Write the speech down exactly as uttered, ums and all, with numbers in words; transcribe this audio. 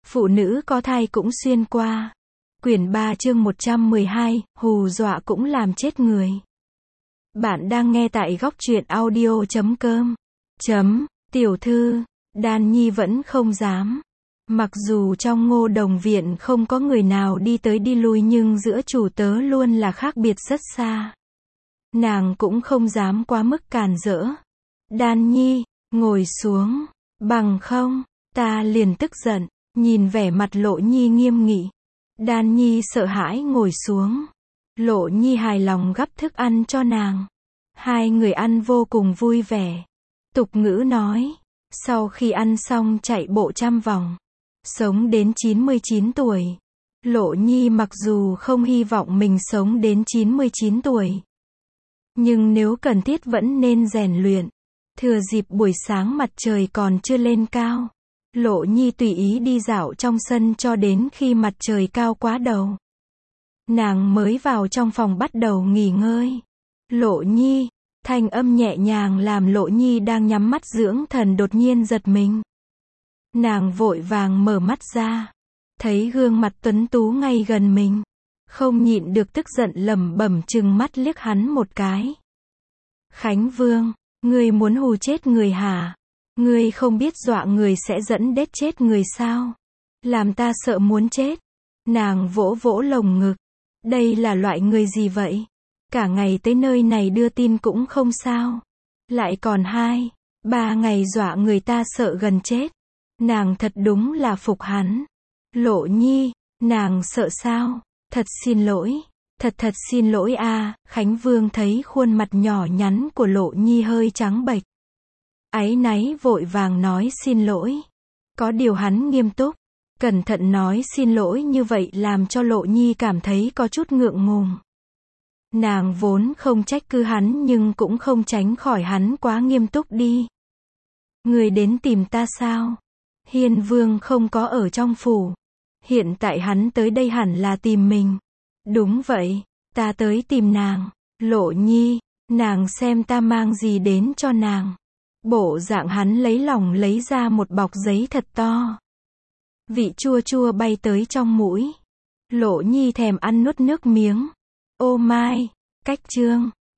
Phụ nữ có thai cũng xuyên qua. Quyển ba chương một trăm mười hai, hù dọa cũng làm chết người. Bạn đang nghe tại góc truyện audio chấm com. Chấm, tiểu thư, Đan Nhi vẫn không dám. Mặc dù trong Ngô Đồng viện không có người nào đi tới đi lui nhưng giữa chủ tớ luôn là khác biệt rất xa. Nàng cũng không dám quá mức càn rỡ. Đan Nhi, ngồi xuống, bằng không, ta liền tức giận. Nhìn vẻ mặt Lộ Nhi nghiêm nghị. Đan Nhi sợ hãi ngồi xuống. Lộ Nhi hài lòng gắp thức ăn cho nàng. Hai người ăn vô cùng vui vẻ. Tục ngữ nói, sau khi ăn xong chạy bộ trăm vòng, sống đến chín mươi chín tuổi. Lộ Nhi mặc dù không hy vọng mình sống đến chín mươi chín tuổi, nhưng nếu cần thiết vẫn nên rèn luyện. Thừa dịp buổi sáng mặt trời còn chưa lên cao, Lộ Nhi tùy ý đi dạo trong sân cho đến khi mặt trời cao quá đầu. Nàng mới vào trong phòng bắt đầu nghỉ ngơi. Lộ Nhi, thanh âm nhẹ nhàng làm Lộ Nhi đang nhắm mắt dưỡng thần đột nhiên giật mình. Nàng vội vàng mở mắt ra, thấy gương mặt tuấn tú ngay gần mình, không nhịn được tức giận lẩm bẩm trừng mắt liếc hắn một cái. Khánh Vương, ngươi muốn hù chết người hả? Ngươi không biết dọa người sẽ dẫn đến chết người sao? Làm ta sợ muốn chết. Nàng vỗ vỗ lồng ngực. Đây là loại người gì vậy? Cả ngày tới nơi này đưa tin cũng không sao. Lại còn hai, ba ngày dọa người ta sợ gần chết. Nàng thật đúng là phục hắn. Lộ Nhi, nàng sợ sao? Thật xin lỗi. Thật thật xin lỗi a. Khánh Vương thấy khuôn mặt nhỏ nhắn của Lộ Nhi hơi trắng bệch. Áy náy vội vàng nói xin lỗi. Có điều hắn nghiêm túc, cẩn thận nói xin lỗi như vậy làm cho Lộ Nhi cảm thấy có chút ngượng ngùng. Nàng vốn không trách cứ hắn nhưng cũng không tránh khỏi hắn quá nghiêm túc đi. Người đến tìm ta sao? Hiên Vương không có ở trong phủ. Hiện tại hắn tới đây hẳn là tìm mình. Đúng vậy, ta tới tìm nàng. Lộ Nhi, nàng xem ta mang gì đến cho nàng. Bộ dạng hắn lấy lòng lấy ra một bọc giấy thật to. Vị chua chua bay tới trong mũi. Lộ Nhi thèm ăn nuốt nước miếng. Ô mai, cách chương.